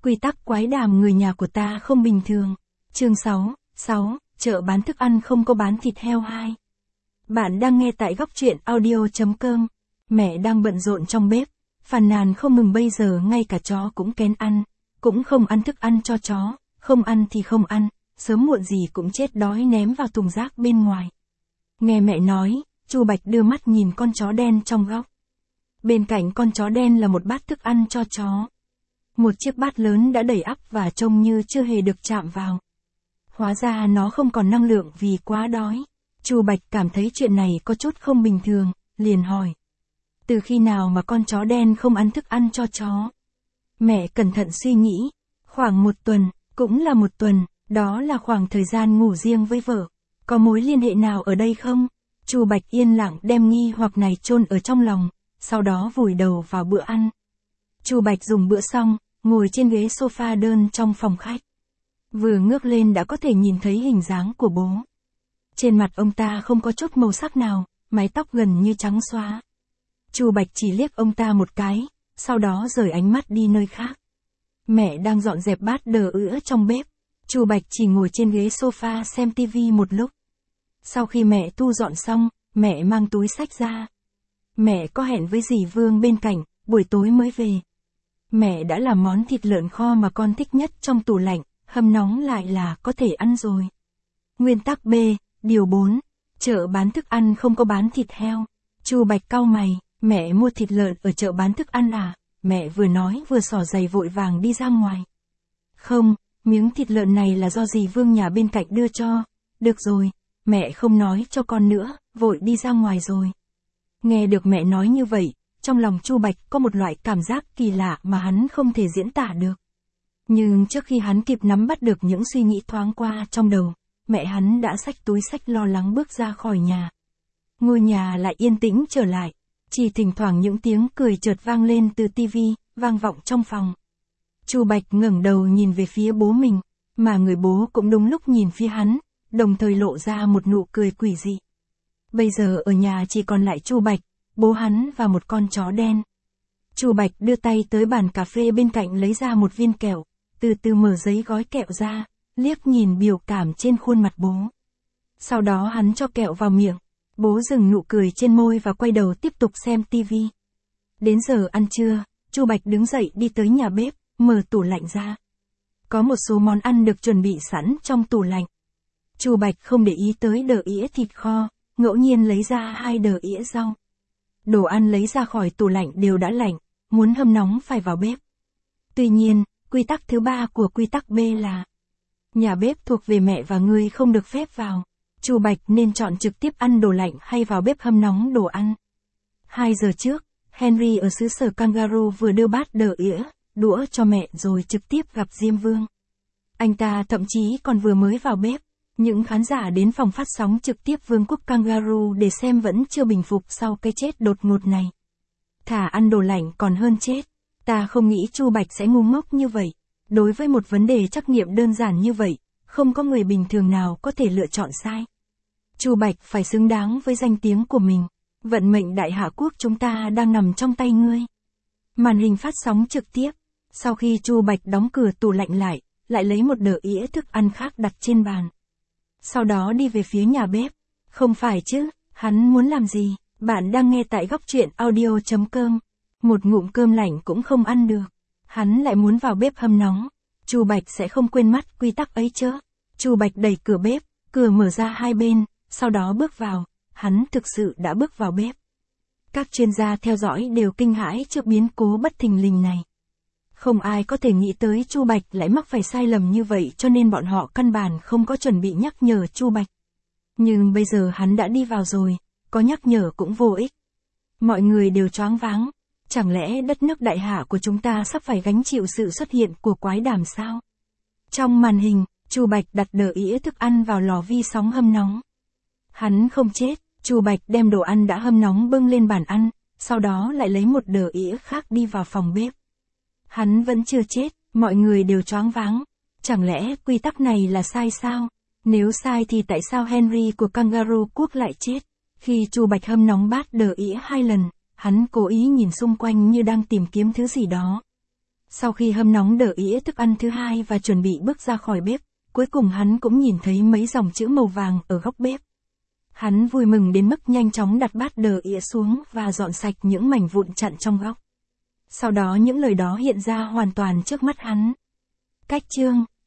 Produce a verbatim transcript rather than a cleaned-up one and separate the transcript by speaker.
Speaker 1: Quy tắc quái đàm người nhà của ta không bình thường. Chương sáu, sáu, chợ bán thức ăn không có bán thịt heo hai. Bạn đang nghe tại góc truyện audio chấm com. Mẹ đang bận rộn trong bếp, phàn nàn không mừng bây giờ ngay cả chó cũng kén ăn, cũng không ăn thức ăn cho chó, không ăn thì không ăn, sớm muộn gì cũng chết đói ném vào thùng rác bên ngoài. Nghe mẹ nói, Chu Bạch đưa mắt nhìn con chó đen trong góc. Bên cạnh con chó đen là một bát thức ăn cho chó. Một chiếc bát lớn đã đầy ắp và trông như chưa hề được chạm vào. Hóa ra nó không còn năng lượng vì quá đói. Chu Bạch cảm thấy chuyện này có chút không bình thường, liền hỏi. Từ khi nào mà con chó đen không ăn thức ăn cho chó? Mẹ cẩn thận suy nghĩ. Khoảng một tuần, cũng là một tuần, đó là khoảng thời gian ngủ riêng với vợ. Có mối liên hệ nào ở đây không? Chu Bạch yên lặng đem nghi hoặc này chôn ở trong lòng, sau đó vùi đầu vào bữa ăn. Chu Bạch dùng bữa xong, ngồi trên ghế sofa đơn trong phòng khách. Vừa ngước lên đã có thể nhìn thấy hình dáng của bố. Trên mặt ông ta không có chút màu sắc nào, mái tóc gần như trắng xóa. Chu Bạch chỉ liếc ông ta một cái, sau đó rời ánh mắt đi nơi khác. Mẹ đang dọn dẹp bát đờ ữa trong bếp. Chu Bạch chỉ ngồi trên ghế sofa xem tivi một lúc. Sau khi mẹ thu dọn xong, mẹ mang túi xách ra. Mẹ có hẹn với dì Vương bên cạnh, buổi tối mới về. Mẹ đã làm món thịt lợn kho mà con thích nhất trong tủ lạnh, hâm nóng lại là có thể ăn rồi. Nguyên tắc B, điều bốn. Chợ bán thức ăn không có bán thịt heo. Chu Bạch cau mày, mẹ mua thịt lợn ở chợ bán thức ăn à? Mẹ vừa nói vừa xỏ giày vội vàng đi ra ngoài. Không, miếng thịt lợn này là do dì Vương nhà bên cạnh đưa cho. Được rồi, mẹ không nói cho con nữa, vội đi ra ngoài rồi. Nghe được mẹ nói như vậy, trong lòng Chu Bạch có một loại cảm giác kỳ lạ mà hắn không thể diễn tả được. Nhưng trước khi hắn kịp nắm bắt được những suy nghĩ thoáng qua trong đầu, mẹ hắn đã xách túi xách lo lắng bước ra khỏi nhà. Ngôi nhà lại yên tĩnh trở lại, chỉ thỉnh thoảng những tiếng cười chợt vang lên từ tivi, vang vọng trong phòng. Chu Bạch ngẩng đầu nhìn về phía bố mình, mà người bố cũng đúng lúc nhìn phía hắn, đồng thời lộ ra một nụ cười quỷ dị. Bây giờ ở nhà chỉ còn lại Chu Bạch, bố hắn và một con chó đen. Chu Bạch đưa tay tới bàn cà phê bên cạnh lấy ra một viên kẹo, từ từ mở giấy gói kẹo ra, liếc nhìn biểu cảm trên khuôn mặt bố. Sau đó hắn cho kẹo vào miệng, bố dừng nụ cười trên môi và quay đầu tiếp tục xem tivi. Đến giờ ăn trưa, Chu Bạch đứng dậy đi tới nhà bếp, mở tủ lạnh ra. Có một số món ăn được chuẩn bị sẵn trong tủ lạnh. Chu Bạch không để ý tới đờ ĩa thịt kho, ngẫu nhiên lấy ra hai đờ ĩa rau. Đồ ăn lấy ra khỏi tủ lạnh đều đã lạnh, muốn hâm nóng phải vào bếp. Tuy nhiên, quy tắc thứ ba của quy tắc B là nhà bếp thuộc về mẹ và ngươi không được phép vào. Chu Bạch nên chọn trực tiếp ăn đồ lạnh hay vào bếp hâm nóng đồ ăn. Hai giờ trước, Henry ở xứ sở Kangaroo vừa đưa bát đờ ĩa, đũa cho mẹ rồi trực tiếp gặp Diêm Vương. Anh ta thậm chí còn vừa mới vào bếp. Những khán giả đến phòng phát sóng trực tiếp Vương quốc Kangaroo để xem vẫn chưa bình phục sau cái chết đột ngột này. Thà ăn đồ lạnh còn hơn chết. Ta không nghĩ Chu Bạch sẽ ngu ngốc như vậy. Đối với một vấn đề trắc nghiệm đơn giản như vậy, không có người bình thường nào có thể lựa chọn sai. Chu Bạch phải xứng đáng với danh tiếng của mình. Vận mệnh đại hạ quốc chúng ta đang nằm trong tay ngươi. Màn hình phát sóng trực tiếp. Sau khi Chu Bạch đóng cửa tủ lạnh lại, lại lấy một đờ ĩa thức ăn khác đặt trên bàn. Sau đó đi về phía nhà bếp. Không phải chứ, hắn muốn làm gì? Bạn đang nghe tại góc truyện audio chấm com. Một ngụm cơm lạnh cũng không ăn được. Hắn lại muốn vào bếp hâm nóng. Chu Bạch sẽ không quên mất quy tắc ấy chứ. Chu Bạch đẩy cửa bếp, cửa mở ra hai bên, sau đó bước vào. Hắn thực sự đã bước vào bếp. Các chuyên gia theo dõi đều kinh hãi trước biến cố bất thình lình này. Không ai có thể nghĩ tới Chu Bạch lại mắc phải sai lầm như vậy cho nên bọn họ căn bản không có chuẩn bị nhắc nhở Chu Bạch. Nhưng bây giờ hắn đã đi vào rồi, có nhắc nhở cũng vô ích. Mọi người đều choáng váng. Chẳng lẽ đất nước đại hạ của chúng ta sắp phải gánh chịu sự xuất hiện của quái đàm sao? Trong màn hình, Chu Bạch đặt đờ ĩa thức ăn vào lò vi sóng hâm nóng. Hắn không chết, Chu Bạch đem đồ ăn đã hâm nóng bưng lên bàn ăn, sau đó lại lấy một đờ ĩa khác đi vào phòng bếp. Hắn vẫn chưa chết, mọi người đều choáng váng. Chẳng lẽ quy tắc này là sai sao? Nếu sai thì tại sao Henry của Kangaroo quốc lại chết? Khi Chu Bạch hâm nóng bát đờ ĩa hai lần, hắn cố ý nhìn xung quanh như đang tìm kiếm thứ gì đó. Sau khi hâm nóng đờ ỉa thức ăn thứ hai và chuẩn bị bước ra khỏi bếp, cuối cùng hắn cũng nhìn thấy mấy dòng chữ màu vàng ở góc bếp. Hắn vui mừng đến mức nhanh chóng đặt bát đờ ỉa xuống và dọn sạch những mảnh vụn chặn trong góc. Sau đó những lời đó hiện ra hoàn toàn trước mắt hắn. Cách chương